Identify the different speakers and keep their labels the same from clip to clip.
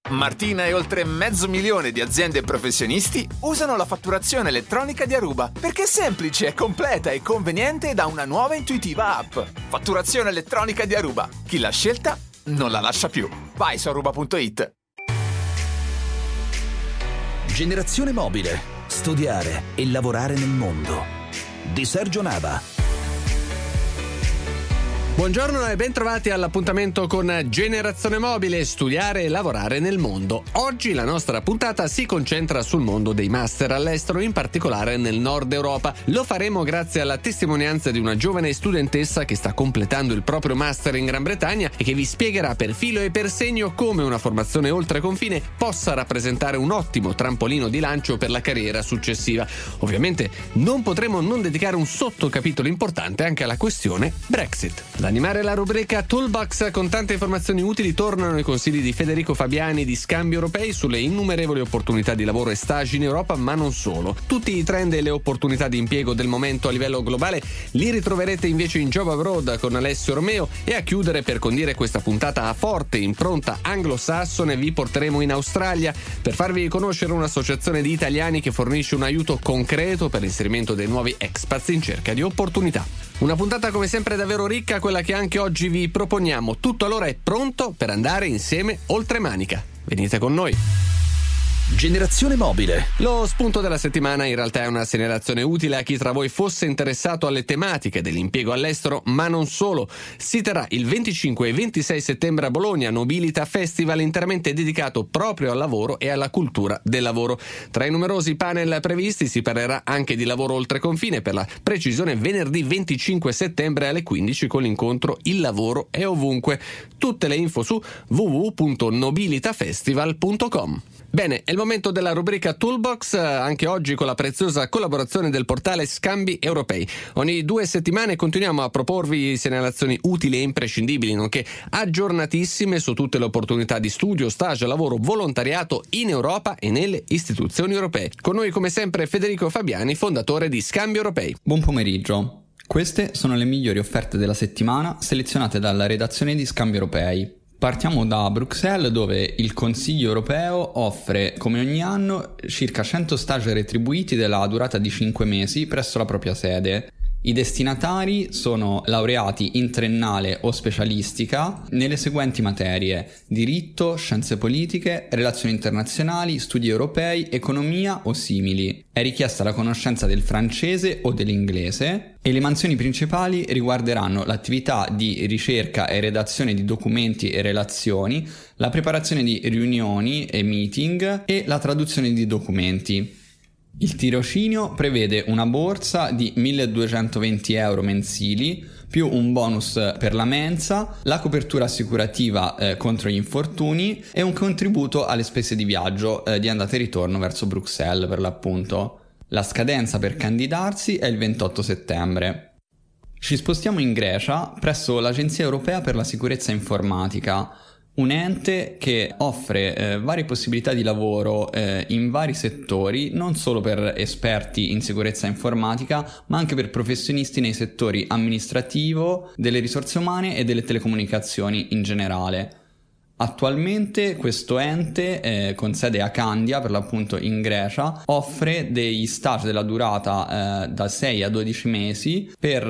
Speaker 1: Martina e oltre 500.000 di aziende e professionisti usano la fatturazione elettronica di Aruba perché è semplice, è completa e conveniente da una nuova e intuitiva app. Fatturazione elettronica di Aruba. Chi l'ha scelta non la lascia più. Vai su aruba.it.
Speaker 2: Generazione mobile. Studiare e lavorare nel mondo. Di Sergio Nava.
Speaker 3: Buongiorno e bentrovati all'appuntamento con Generazione Mobile, studiare e lavorare nel mondo. Oggi la nostra puntata si concentra sul mondo dei master all'estero, in particolare nel nord Europa. Lo faremo grazie alla testimonianza di una giovane studentessa che sta completando il proprio master in Gran Bretagna e che vi spiegherà per filo e per segno come una formazione oltre confine possa rappresentare un ottimo trampolino di lancio per la carriera successiva. Ovviamente non potremo non dedicare un sottocapitolo importante anche alla questione Brexit. Ad animare la rubrica Toolbox con tante informazioni utili tornano i consigli di Federico Fabiani di Scambi Europei sulle innumerevoli opportunità di lavoro e stage in Europa, ma non solo. Tutti i trend e le opportunità di impiego del momento a livello globale li ritroverete invece in Job Abroad con Alessio Romeo, e a chiudere, per condire questa puntata a forte impronta anglosassone, vi porteremo in Australia per farvi conoscere un'associazione di italiani che fornisce un aiuto concreto per l'inserimento dei nuovi expats in cerca di opportunità. Una puntata come sempre davvero ricca, quella che anche oggi vi proponiamo. Tutto allora è pronto per andare insieme oltre Manica. Venite con noi.
Speaker 2: Generazione mobile.
Speaker 3: Lo spunto della settimana in realtà è una segnalazione utile a chi tra voi fosse interessato alle tematiche dell'impiego all'estero, ma non solo. Si terrà il 25 e 26 settembre a Bologna Nobilita Festival, interamente dedicato proprio al lavoro e alla cultura del lavoro. Tra i numerosi panel previsti si parlerà anche di lavoro oltre confine, per la precisione venerdì 25 settembre alle 15 con l'incontro Il lavoro è ovunque. Tutte le info su www.nobilitafestival.com. Bene, è il momento della rubrica Toolbox, anche oggi con la preziosa collaborazione del portale Scambi Europei. Ogni 2 settimane continuiamo a proporvi segnalazioni utili e imprescindibili, nonché aggiornatissime su tutte le opportunità di studio, stage, lavoro, volontariato in Europa e nelle istituzioni europee. Con noi come sempre Federico Fabiani, fondatore di Scambi Europei.
Speaker 4: Buon pomeriggio. Queste sono le migliori offerte della settimana selezionate dalla redazione di Scambi Europei. Partiamo da Bruxelles, dove il Consiglio europeo offre, come ogni anno, circa 100 stage retribuiti della durata di 5 mesi presso la propria sede. I destinatari sono laureati in triennale o specialistica nelle seguenti materie: diritto, scienze politiche, relazioni internazionali, studi europei, economia o simili. È richiesta la conoscenza del francese o dell'inglese e le mansioni principali riguarderanno l'attività di ricerca e redazione di documenti e relazioni, la preparazione di riunioni e meeting e la traduzione di documenti. Il tirocinio prevede una borsa di 1.220 euro mensili, più un bonus per la mensa, la copertura assicurativa contro gli infortuni e un contributo alle spese di viaggio di andata e ritorno verso Bruxelles, per l'appunto. La scadenza per candidarsi è il 28 settembre. Ci spostiamo in Grecia presso l'Agenzia Europea per la Sicurezza Informatica, un ente che offre varie possibilità di lavoro in vari settori, non solo per esperti in sicurezza informatica, ma anche per professionisti nei settori amministrativo, delle risorse umane e delle telecomunicazioni in generale. Attualmente questo ente, con sede a Candia, per l'appunto in Grecia, offre degli stage della durata da 6 a 12 mesi per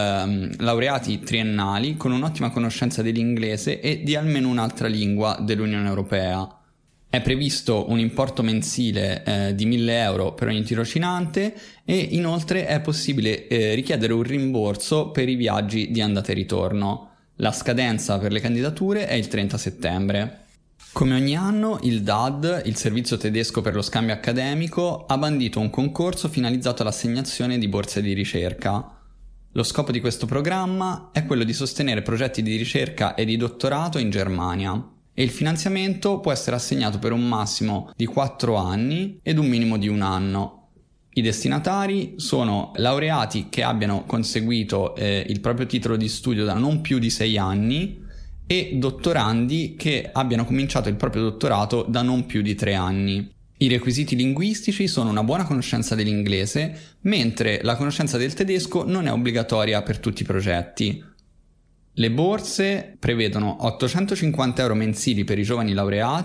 Speaker 4: laureati triennali con un'ottima conoscenza dell'inglese e di almeno un'altra lingua dell'Unione Europea. È previsto un importo mensile di 1.000 euro per ogni tirocinante e inoltre è possibile richiedere un rimborso per i viaggi di andata e ritorno. La scadenza per le candidature è il 30 settembre. Come ogni anno, il DAD, il servizio tedesco per lo scambio accademico, ha bandito un concorso finalizzato all'assegnazione di borse di ricerca. Lo scopo di questo programma è quello di sostenere progetti di ricerca e di dottorato in Germania, e il finanziamento può essere assegnato per un massimo di 4 anni ed un minimo di 1 anno. I destinatari sono laureati che abbiano conseguito il proprio titolo di studio da non più di 6 anni e dottorandi che abbiano cominciato il proprio dottorato da non più di 3 anni. I requisiti linguistici sono una buona conoscenza dell'inglese, mentre la conoscenza del tedesco non è obbligatoria per tutti i progetti. Le borse prevedono 850 euro mensili per i giovani laureati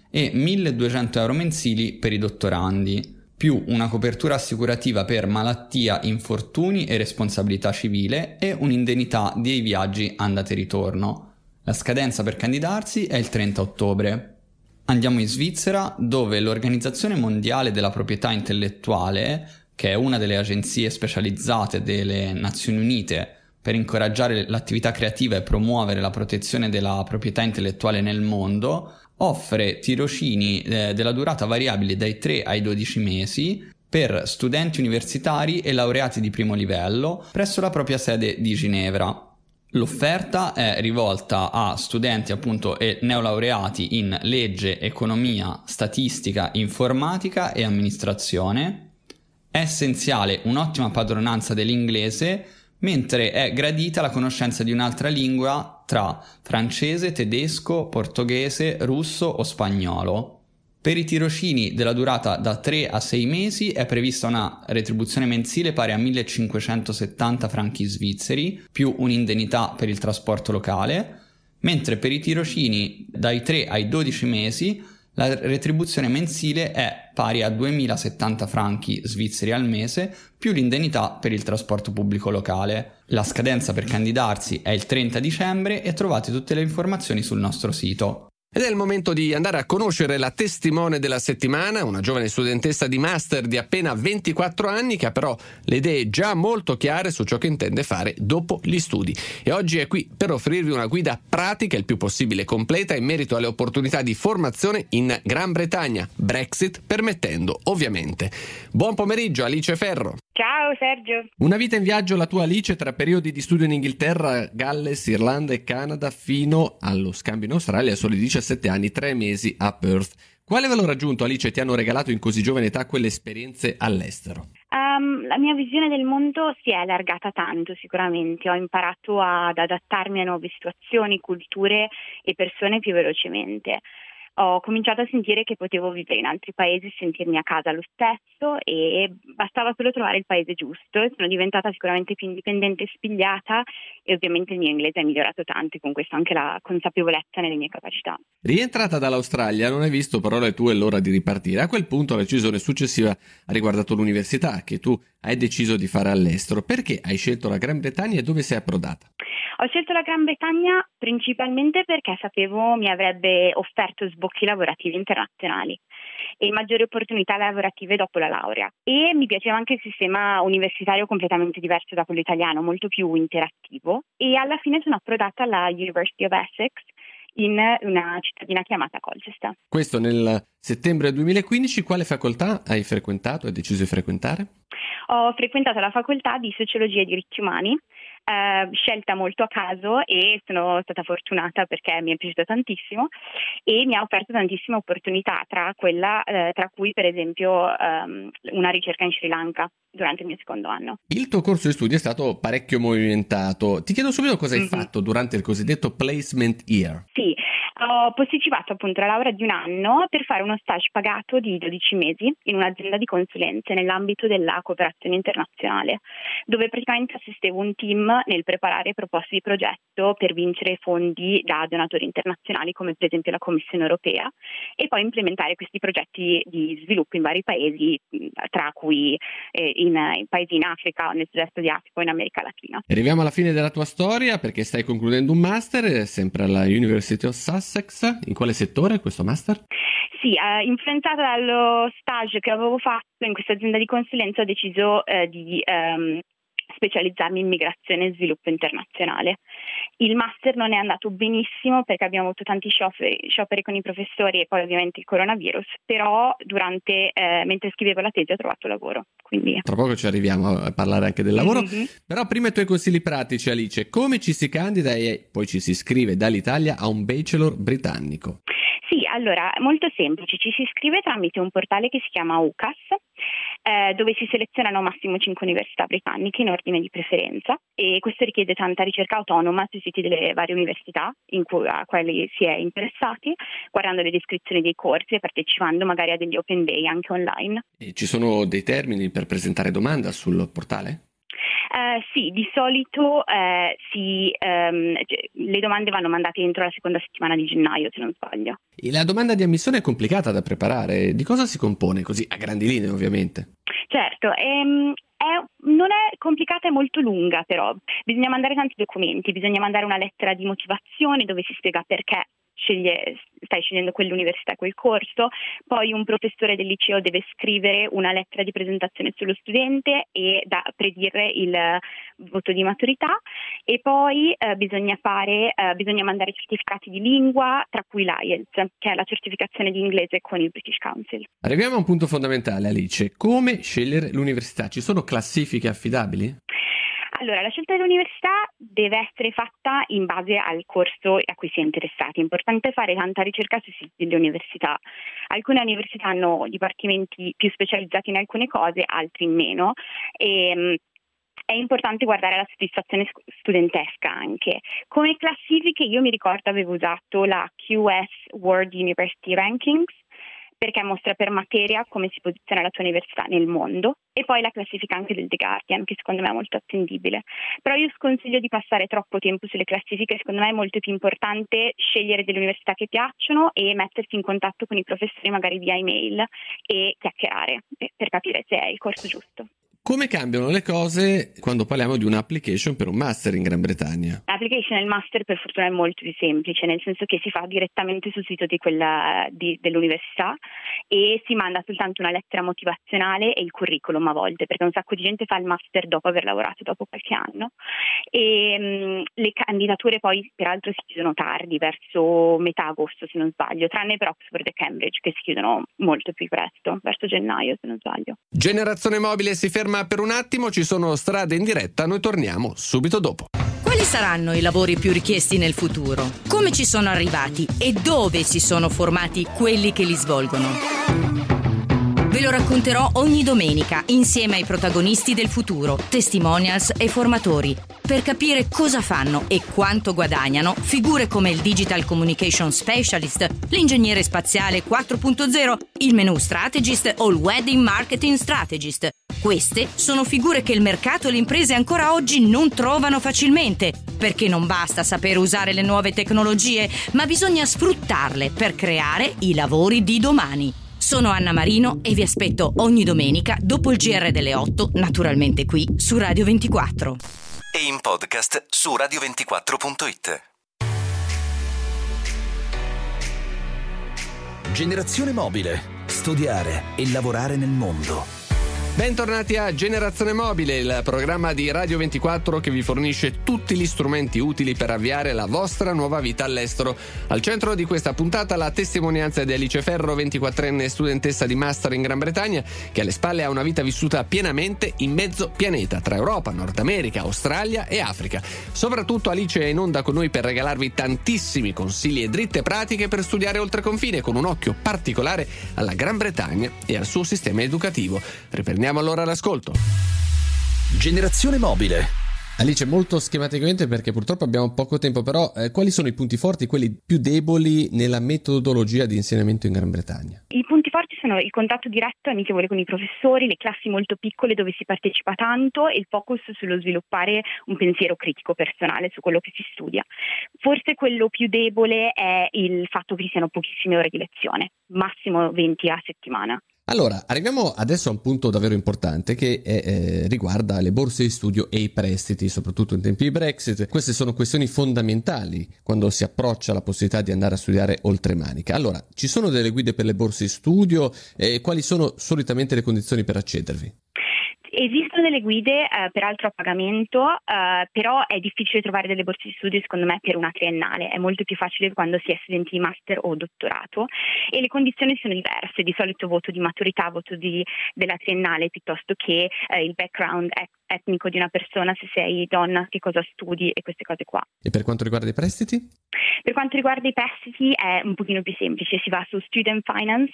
Speaker 4: e 1.200 euro mensili per i dottorandi, più una copertura assicurativa per malattia, infortuni e responsabilità civile e un'indennità dei viaggi andata e ritorno. La scadenza per candidarsi è il 30 ottobre. Andiamo in Svizzera, dove l'Organizzazione Mondiale della Proprietà Intellettuale, che è una delle agenzie specializzate delle Nazioni Unite per incoraggiare l'attività creativa e promuovere la protezione della proprietà intellettuale nel mondo, offre tirocini della durata variabile dai 3 ai 12 mesi per studenti universitari e laureati di primo livello presso la propria sede di Ginevra. L'offerta è rivolta a studenti appunto e neolaureati in legge, economia, statistica, informatica e amministrazione. È essenziale un'ottima padronanza dell'inglese, mentre è gradita la conoscenza di un'altra lingua tra francese, tedesco, portoghese, russo o spagnolo. Per i tirocini della durata da 3 a 6 mesi è prevista una retribuzione mensile pari a 1.570 franchi svizzeri, più un'indennità per il trasporto locale, mentre per i tirocini dai 3 ai 12 mesi la retribuzione mensile è pari a 2.070 franchi svizzeri al mese, più l'indennità per il trasporto pubblico locale. La scadenza per candidarsi è il 30 dicembre e trovate tutte le informazioni sul nostro sito.
Speaker 3: Ed è il momento di andare a conoscere la testimone della settimana, una giovane studentessa di master di appena 24 anni che ha però le idee già molto chiare su ciò che intende fare dopo gli studi. E oggi è qui per offrirvi una guida pratica il più possibile completa in merito alle opportunità di formazione in Gran Bretagna, Brexit permettendo ovviamente. Buon pomeriggio Alice Ferro.
Speaker 5: Ciao Sergio.
Speaker 3: Una vita in viaggio la tua Alice tra periodi di studio in Inghilterra, Galles, Irlanda e Canada fino allo scambio in Australia a soli 17 anni, 3 mesi a Perth. Quale valore aggiunto Alice ti hanno regalato in così giovane età quelle esperienze all'estero?
Speaker 5: La mia visione del mondo si è allargata tanto sicuramente, ho imparato ad adattarmi a nuove situazioni, culture e persone più velocemente. Ho cominciato a sentire che potevo vivere in altri paesi e sentirmi a casa lo stesso e bastava solo trovare il paese giusto. Sono diventata sicuramente più indipendente e spigliata e ovviamente il mio inglese è migliorato tanto e con questo anche la consapevolezza nelle mie capacità.
Speaker 3: Rientrata dall'Australia non hai visto parole tue è l'ora di ripartire. A quel punto la decisione successiva ha riguardato l'università che tu hai deciso di fare all'estero. Perché hai scelto la Gran Bretagna e dove sei approdata?
Speaker 5: Ho scelto la Gran Bretagna principalmente perché sapevo mi avrebbe offerto sbocchi lavorativi internazionali e maggiori opportunità lavorative dopo la laurea. E mi piaceva anche il sistema universitario completamente diverso da quello italiano, molto più interattivo. E alla fine sono approdata alla University of Essex in una cittadina chiamata Colchester.
Speaker 3: Questo nel settembre 2015. Quale facoltà hai frequentato e deciso di frequentare?
Speaker 5: Ho frequentato la facoltà di Sociologia e Diritti Umani, scelta molto a caso e sono stata fortunata perché mi è piaciuta tantissimo e mi ha offerto tantissime opportunità, tra cui per esempio una ricerca in Sri Lanka durante il mio secondo anno. Il
Speaker 3: tuo corso di studi è stato parecchio movimentato. Ti chiedo subito cosa hai fatto durante il cosiddetto placement year.
Speaker 5: Sì, ho posticipato appunto la laurea di un anno per fare uno stage pagato di 12 mesi in un'azienda di consulenze nell'ambito della cooperazione internazionale, dove praticamente assistevo un team nel preparare proposte di progetto per vincere fondi da donatori internazionali come per esempio la Commissione Europea e poi implementare questi progetti di sviluppo in vari paesi, tra cui in paesi in Africa, nel sud-est di Africa o in America Latina.
Speaker 3: Arriviamo alla fine della tua storia perché stai concludendo un master sempre alla University of Sussex. In quale settore questo master?
Speaker 5: Sì, influenzata dallo stage che avevo fatto in questa azienda di consulenza ho deciso di specializzarmi in migrazione e sviluppo internazionale. Il master non è andato benissimo perché abbiamo avuto tanti scioperi con i professori e poi ovviamente il coronavirus, però mentre scrivevo la tesi ho trovato lavoro. Quindi... Tra
Speaker 3: poco ci arriviamo a parlare anche del lavoro, però prima i tuoi consigli pratici Alice, come ci si candida e poi ci si iscrive dall'Italia a un bachelor britannico?
Speaker 5: Sì, allora, molto semplice, ci si iscrive tramite un portale che si chiama UCAS, dove si selezionano massimo 5 università britanniche in ordine di preferenza e questo richiede tanta ricerca autonoma sui siti delle varie università a quali si è interessati, guardando le descrizioni dei corsi e partecipando magari a degli open day anche online.
Speaker 3: E ci sono dei termini per presentare domanda sul portale?
Speaker 5: Sì, di solito le domande vanno mandate entro la seconda settimana di gennaio, se non sbaglio.
Speaker 3: La domanda di ammissione è complicata da preparare. Di cosa si compone? Così, a grandi linee, ovviamente.
Speaker 5: Certo, non è complicata, è molto lunga, però bisogna mandare tanti documenti, bisogna mandare una lettera di motivazione dove si spiega perché stai scegliendo quell'università, quel corso. Poi un professore del liceo deve scrivere una lettera di presentazione sullo studente e predire il voto di maturità, e poi bisogna mandare certificati di lingua, tra cui l'IELTS, che è la certificazione di inglese con il British Council.
Speaker 3: Arriviamo a un punto fondamentale, Alice. Come scegliere l'università? Ci sono classifiche affidabili?
Speaker 5: Allora, la scelta dell'università deve essere fatta in base al corso a cui si è interessati. È importante fare tanta ricerca sui siti delle università. Alcune università hanno dipartimenti più specializzati in alcune cose, altri in meno. E è importante guardare la soddisfazione studentesca anche. Come classifiche io mi ricordo avevo usato la QS World University Rankings, perché mostra per materia come si posiziona la tua università nel mondo, e poi la classifica anche del The Guardian, che secondo me è molto attendibile. Però io sconsiglio di passare troppo tempo sulle classifiche. Secondo me è molto più importante scegliere delle università che piacciono e mettersi in contatto con i professori magari via email e chiacchierare per capire se è il corso giusto.
Speaker 3: Come cambiano le cose quando parliamo di un'application per un master in Gran Bretagna?
Speaker 5: L'application del master per fortuna è molto più semplice, nel senso che si fa direttamente sul sito dell'università e si manda soltanto una lettera motivazionale e il curriculum a volte, perché un sacco di gente fa il master dopo aver lavorato dopo qualche anno. E le candidature poi peraltro si chiudono tardi, verso metà agosto se non sbaglio, tranne per Oxford e Cambridge che si chiudono molto più presto, verso gennaio se non sbaglio.
Speaker 3: Generazione Mobile si ferma per un attimo, ci sono strade in diretta, noi torniamo subito dopo.
Speaker 6: Quali saranno i lavori più richiesti nel futuro? Come ci sono arrivati e dove si sono formati quelli che li svolgono? Ve lo racconterò ogni domenica insieme ai protagonisti del futuro, testimonials e formatori, per capire cosa fanno e quanto guadagnano figure come il Digital Communication Specialist, l'ingegnere spaziale 4.0, il menu strategist o il wedding marketing strategist. Queste sono figure che il mercato e le imprese ancora oggi non trovano facilmente, perché non basta saper usare le nuove tecnologie, ma bisogna sfruttarle per creare i lavori di domani. Sono Anna Marino e vi aspetto ogni domenica dopo il GR delle 8, naturalmente qui su Radio 24.
Speaker 2: E in podcast su radio24.it. Generazione Mobile. Studiare e lavorare nel mondo.
Speaker 3: Bentornati a Generazione Mobile, il programma di Radio 24 che vi fornisce tutti gli strumenti utili per avviare la vostra nuova vita all'estero. Al centro di questa puntata la testimonianza di Alice Ferro, 24enne studentessa di master in Gran Bretagna, che alle spalle ha una vita vissuta pienamente in mezzo pianeta, tra Europa, Nord America, Australia e Africa. Soprattutto Alice è in onda con noi per regalarvi tantissimi consigli e dritte pratiche per studiare oltre confine, con un occhio particolare alla Gran Bretagna e al suo sistema educativo. Riprendiamo allora l'ascolto.
Speaker 2: Generazione Mobile.
Speaker 3: Alice, molto schematicamente perché purtroppo abbiamo poco tempo, però quali sono i punti forti, quelli più deboli nella metodologia di insegnamento in Gran Bretagna?
Speaker 5: I punti forti sono il contatto diretto e amichevole con i professori, le classi molto piccole dove si partecipa tanto e il focus sullo sviluppare un pensiero critico personale su quello che si studia. Forse quello più debole è il fatto che ci siano pochissime ore di lezione, massimo 20 a settimana.
Speaker 3: Allora, arriviamo adesso a un punto davvero importante che riguarda le borse di studio e i prestiti, soprattutto in tempi di Brexit. Queste sono questioni fondamentali quando si approccia alla possibilità di andare a studiare oltremanica. Allora, ci sono delle guide per le borse di studio e quali sono solitamente le condizioni per accedervi?
Speaker 5: Esistono delle guide, peraltro a pagamento, però è difficile trovare delle borse di studio secondo me per una triennale. È molto più facile quando si è studenti di master o dottorato e le condizioni sono diverse, di solito voto di maturità, della triennale piuttosto che il background etnico di una persona, se sei donna, che cosa studi e queste cose qua.
Speaker 3: E per quanto riguarda i prestiti?
Speaker 5: Per quanto riguarda i prestiti è un pochino più semplice, si va su Student Finance,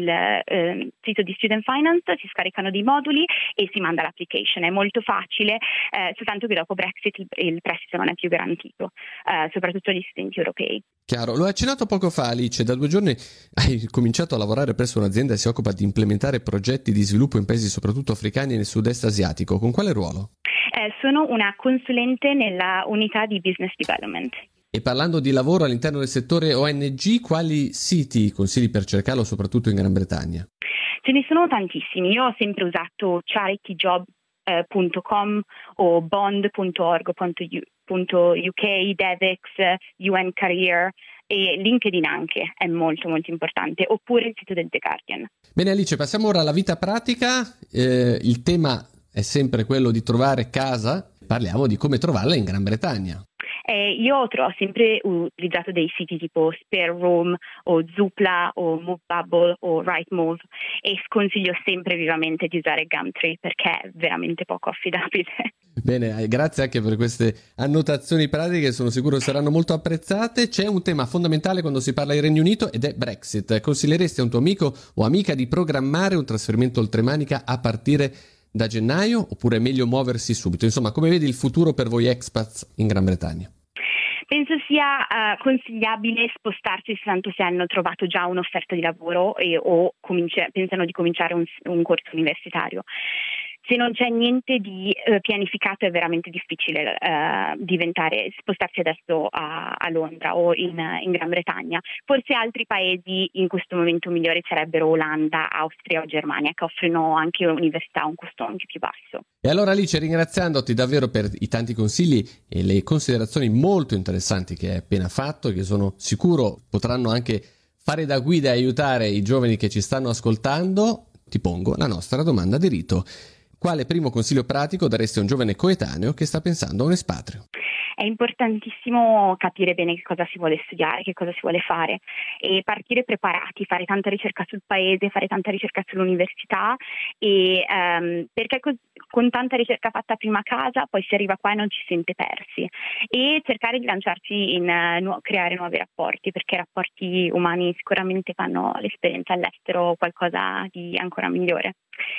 Speaker 5: il sito di Student Finance, si scaricano dei moduli e si manda l'application. È molto facile, soltanto che dopo Brexit il prestito non è più garantito, soprattutto agli studenti europei.
Speaker 3: Chiaro, lo hai accennato poco fa Alice, da 2 giorni hai cominciato a lavorare presso un'azienda che si occupa di implementare progetti di sviluppo in paesi soprattutto africani e nel sud-est asiatico. Con quale ruolo?
Speaker 5: Sono una consulente nella unità di business development.
Speaker 3: E parlando di lavoro all'interno del settore ONG, quali siti consigli per cercarlo, soprattutto in Gran Bretagna?
Speaker 5: Ce ne sono tantissimi. Io ho sempre usato charityjob.com o bond.org.uk, Devex, UN Career e LinkedIn anche, è molto molto importante, oppure il sito del The Guardian.
Speaker 3: Bene Alice, passiamo ora alla vita pratica. Il tema è sempre quello di trovare casa, parliamo di come trovarla in Gran Bretagna.
Speaker 5: Io ho sempre utilizzato dei siti tipo Spare Room o Zoopla o Movebubble o Rightmove e sconsiglio sempre vivamente di usare Gumtree perché è veramente poco affidabile.
Speaker 3: Bene, grazie anche per queste annotazioni pratiche, sono sicuro saranno molto apprezzate. C'è un tema fondamentale quando si parla di Regno Unito ed è Brexit. Consiglieresti a un tuo amico o amica di programmare un trasferimento oltremanica a partire da gennaio oppure è meglio muoversi subito? Insomma, come vedi il futuro per voi expats in Gran Bretagna?
Speaker 5: Penso sia consigliabile spostarsi tanto se hanno trovato già un'offerta di lavoro o pensano di cominciare un corso universitario. Se non c'è niente di pianificato è veramente difficile spostarsi adesso a Londra o in Gran Bretagna. Forse altri paesi in questo momento migliori sarebbero Olanda, Austria o Germania, che offrono anche università a un costo anche più basso.
Speaker 3: E allora Alice, ringraziandoti davvero per i tanti consigli e le considerazioni molto interessanti che hai appena fatto, che sono sicuro potranno anche fare da guida e aiutare i giovani che ci stanno ascoltando, ti pongo la nostra domanda di rito. Quale primo consiglio pratico daresti a un giovane coetaneo che sta pensando a un espatrio?
Speaker 5: È importantissimo capire bene che cosa si vuole studiare, che cosa si vuole fare e partire preparati, fare tanta ricerca sul paese, fare tanta ricerca sull'università perché con tanta ricerca fatta prima a casa poi si arriva qua e non ci sente persi e cercare di lanciarsi in creare nuovi rapporti perché rapporti umani sicuramente fanno l'esperienza all'estero qualcosa di ancora migliore.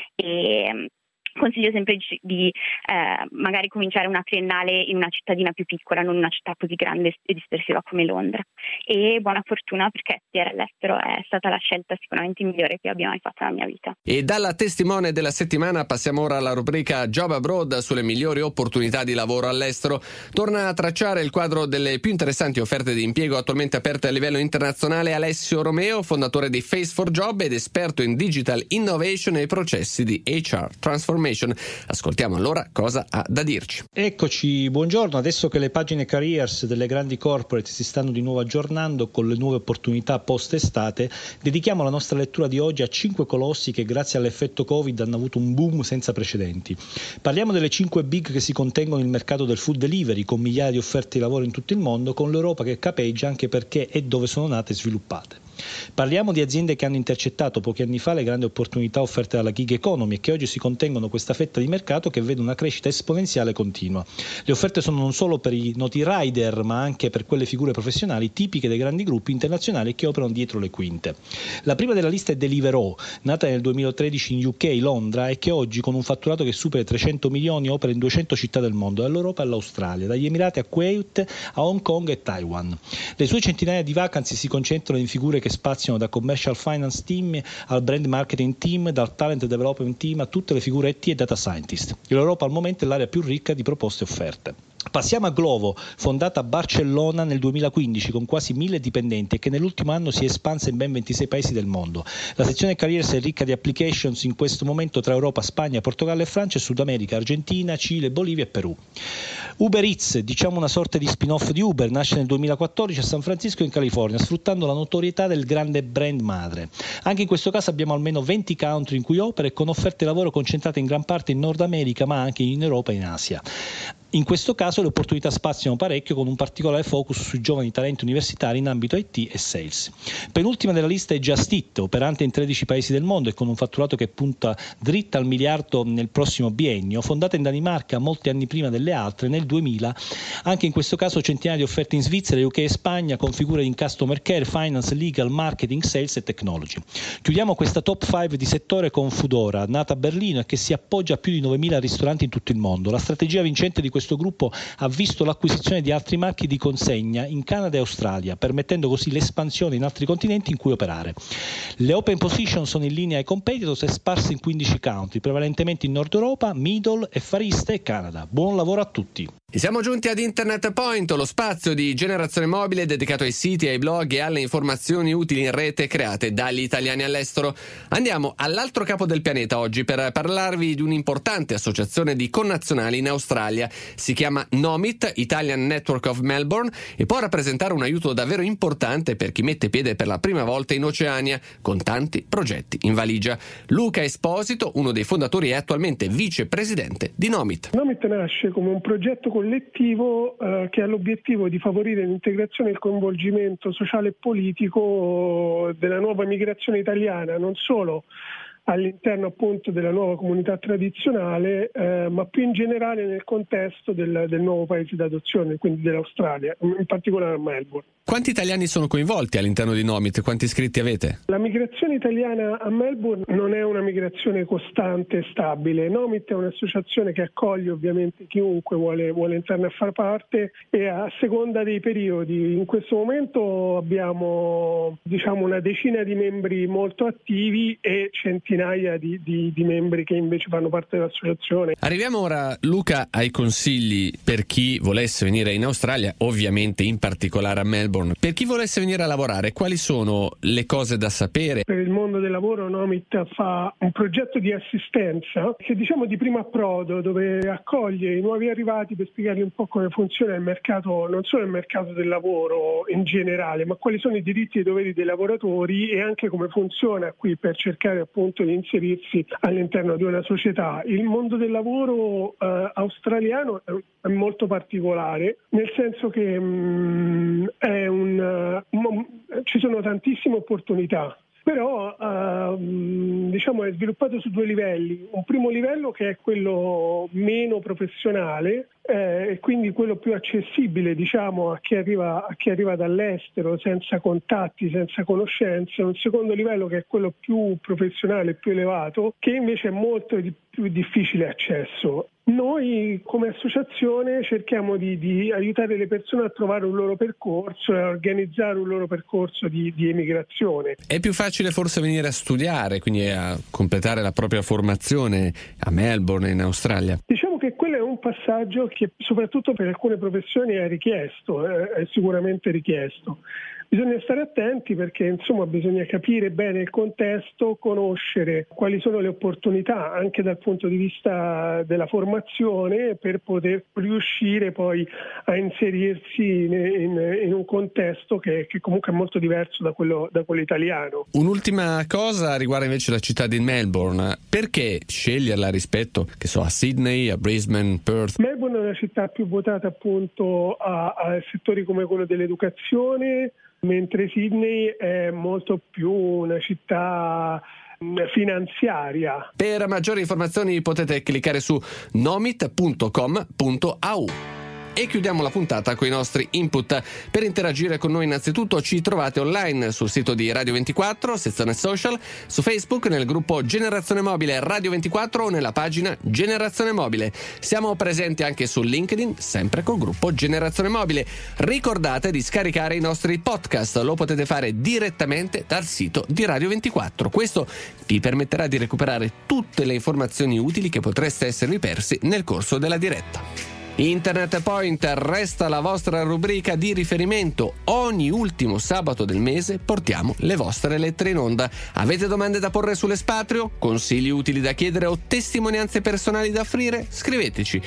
Speaker 5: E consiglio sempre di magari cominciare una triennale in una cittadina più piccola, non una città così grande e dispersiva come Londra. E buona fortuna perché studiare all'estero è stata la scelta sicuramente migliore che abbia mai fatto nella mia vita.
Speaker 3: E dalla testimone della settimana passiamo ora alla rubrica Job Abroad sulle migliori opportunità di lavoro all'estero. Torna a tracciare il quadro delle più interessanti offerte di impiego attualmente aperte a livello internazionale Alessio Romeo, fondatore di Face for Job ed esperto in digital innovation e processi di HR transformation. Ascoltiamo allora cosa ha da dirci.
Speaker 7: Eccoci, buongiorno. Adesso che le pagine careers delle grandi corporate si stanno di nuovo aggiornando con le nuove opportunità post-estate, dedichiamo la nostra lettura di oggi a 5 colossi che grazie all'effetto Covid hanno avuto un boom senza precedenti. Parliamo delle 5 big che si contengono nel mercato del food delivery con migliaia di offerte di lavoro in tutto il mondo, con l'Europa che capeggia anche perché è dove sono nate e sviluppate. Parliamo di aziende che hanno intercettato pochi anni fa le grandi opportunità offerte dalla gig economy e che oggi si contengono questa fetta di mercato che vede una crescita esponenziale continua. Le offerte sono non solo per i noti rider ma anche per quelle figure professionali tipiche dei grandi gruppi internazionali che operano dietro le quinte. La prima della lista è Deliveroo, nata nel 2013 in UK, Londra, e che oggi con un fatturato che supera i 300 milioni opera in 200 città del mondo, dall'Europa all'Australia, dagli Emirati a Kuwait a Hong Kong e Taiwan. Le sue centinaia di vacanze si concentrano in figure che spaziano da commercial finance team al brand marketing team, dal talent development team a tutte le figure IT e data scientist. L'Europa al momento è l'area più ricca di proposte e offerte. Passiamo a Glovo, fondata a Barcellona nel 2015 con quasi 1000 dipendenti e che nell'ultimo anno si è espansa in ben 26 paesi del mondo. La sezione careers è ricca di applications in questo momento tra Europa, Spagna, Portogallo e Francia e Sud America, Argentina, Cile, Bolivia e Perù. Uber Eats, diciamo una sorta di spin-off di Uber, nasce nel 2014 a San Francisco in California, sfruttando la notorietà del grande brand madre. Anche in questo caso abbiamo almeno 20 country in cui opera e con offerte di lavoro concentrate in gran parte in Nord America ma anche in Europa e in Asia. In questo caso le opportunità spaziano parecchio con un particolare focus sui giovani talenti universitari in ambito IT e sales. Penultima della lista è Just Eat, operante in 13 paesi del mondo e con un fatturato che punta dritta al miliardo nel prossimo biennio, fondata in Danimarca molti anni prima delle altre, nel 2000. Anche in questo caso centinaia di offerte in Svizzera, UK e Spagna con figure in customer care, finance, legal, marketing, sales e technology. Chiudiamo questa top 5 di settore con Foodora, nata a Berlino e che si appoggia a più di 9.000 ristoranti in tutto il mondo. La strategia vincente di questo questo gruppo ha visto l'acquisizione di altri marchi di consegna in Canada e Australia, permettendo così l'espansione in altri continenti in cui operare. Le open position sono in linea ai competitors e sparse in 15 country, prevalentemente in Nord Europa, Middle e Far East e Canada. Buon lavoro a tutti!
Speaker 3: E siamo giunti ad Internet Point, lo spazio di Generazione Mobile dedicato ai siti, ai blog e alle informazioni utili in rete create dagli italiani all'estero. Andiamo all'altro capo del pianeta oggi per parlarvi di un'importante associazione di connazionali in Australia. Si chiama NOMIT, Italian Network of Melbourne, e può rappresentare un aiuto davvero importante per chi mette piede per la prima volta in Oceania, con tanti progetti in valigia. Luca Esposito, uno dei fondatori e attualmente vicepresidente di NOMIT.
Speaker 8: NOMIT nasce come un progetto collettivo che ha l'obiettivo di favorire l'integrazione e il coinvolgimento sociale e politico della nuova migrazione italiana, non solo all'interno appunto della nuova comunità tradizionale, ma più in generale nel contesto del nuovo paese d'adozione, quindi dell'Australia, in particolare a Melbourne.
Speaker 3: Quanti italiani sono coinvolti all'interno di NOMIT? Quanti iscritti avete?
Speaker 8: La migrazione italiana a Melbourne non è una migrazione costante e stabile. NOMIT è un'associazione che accoglie ovviamente chiunque vuole entrarne a far parte, e a seconda dei periodi. In questo momento abbiamo una decina di membri molto attivi e centinaia di membri che invece fanno parte dell'associazione.
Speaker 3: Arriviamo ora, Luca, ai consigli per chi volesse venire in Australia, ovviamente in particolare a Melbourne. Per chi volesse venire a lavorare, quali sono le cose da sapere?
Speaker 8: Per il mondo del lavoro NOMIT fa un progetto di assistenza che di primo approdo, dove accoglie i nuovi arrivati per spiegargli un po' come funziona il mercato, non solo il mercato del lavoro in generale, ma quali sono i diritti e i doveri dei lavoratori e anche come funziona qui per cercare appunto di inserirsi all'interno di una società. Il mondo del lavoro australiano è molto particolare, nel senso che ci sono tantissime opportunità, però è sviluppato su due livelli. Un primo livello che è quello meno professionale, e quindi quello più accessibile a chi arriva dall'estero, senza contatti, senza conoscenze. Un secondo livello che è quello più professionale, più elevato, che invece è molto più difficile accesso. Noi come associazione cerchiamo di aiutare le persone a trovare un loro percorso e a organizzare un loro percorso di emigrazione.
Speaker 3: È più facile forse venire a studiare, quindi a completare la propria formazione a Melbourne, in Australia?
Speaker 8: Diciamo che quello è un passaggio che soprattutto per alcune professioni è richiesto, è sicuramente richiesto. Bisogna stare attenti perché bisogna capire bene il contesto, conoscere quali sono le opportunità anche dal punto di vista della formazione per poter riuscire poi a inserirsi in un contesto che comunque è molto diverso da quello italiano.
Speaker 3: Un'ultima cosa riguarda invece la città di Melbourne. Perché sceglierla rispetto, a Sydney, a Brisbane, Perth?
Speaker 8: Melbourne è una città più votata appunto a settori come quello dell'educazione, mentre Sydney è molto più una città finanziaria.
Speaker 3: Per maggiori informazioni potete cliccare su nomit.com.au. E chiudiamo la puntata con i nostri input. Per interagire con noi innanzitutto ci trovate online sul sito di Radio 24, sezione social, su Facebook nel gruppo Generazione Mobile Radio 24 o nella pagina Generazione Mobile. Siamo presenti anche su LinkedIn, sempre col gruppo Generazione Mobile. Ricordate di scaricare i nostri podcast, lo potete fare direttamente dal sito di Radio 24. Questo vi permetterà di recuperare tutte le informazioni utili che potreste esservi persi nel corso della diretta. Internet Point resta la vostra rubrica di riferimento. Ogni ultimo sabato del mese portiamo le vostre lettere in onda. Avete domande da porre sull'espatrio? Consigli utili da chiedere o testimonianze personali da offrire? Scriveteci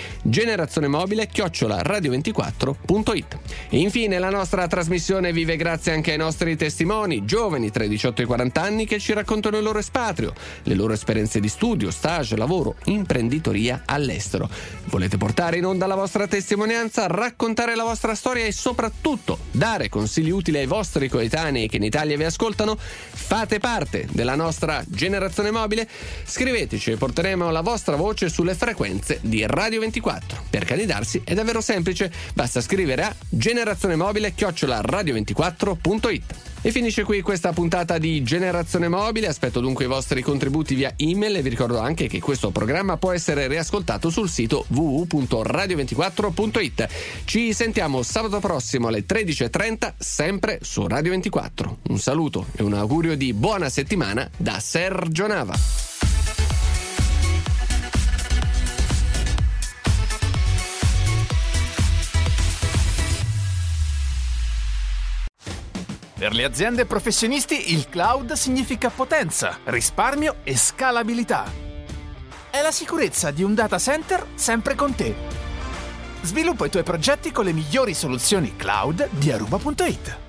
Speaker 3: generazionemobile@radio24.it. E infine la nostra trasmissione vive grazie anche ai nostri testimoni, giovani tra i 18 e i 40 anni che ci raccontano il loro espatrio, le loro esperienze di studio, stage, lavoro, imprenditoria all'estero. Volete portare in onda la vostra testimonianza, raccontare la vostra storia e soprattutto dare consigli utili ai vostri coetanei che in Italia vi ascoltano? Fate parte della nostra Generazione Mobile? Scriveteci e porteremo la vostra voce sulle frequenze di Radio 24. Per candidarsi è davvero semplice, basta scrivere a generazionemobile@radio24.it. E finisce qui questa puntata di Generazione Mobile. Aspetto dunque i vostri contributi via email e vi ricordo anche che questo programma può essere riascoltato sul sito www.radio24.it. Ci sentiamo sabato prossimo alle 13:30 sempre su Radio 24. Un saluto e un augurio di buona settimana da Sergio Nava.
Speaker 1: Per le aziende e professionisti il cloud significa potenza, risparmio e scalabilità. È la sicurezza di un data center sempre con te. Sviluppa i tuoi progetti con le migliori soluzioni cloud di Aruba.it.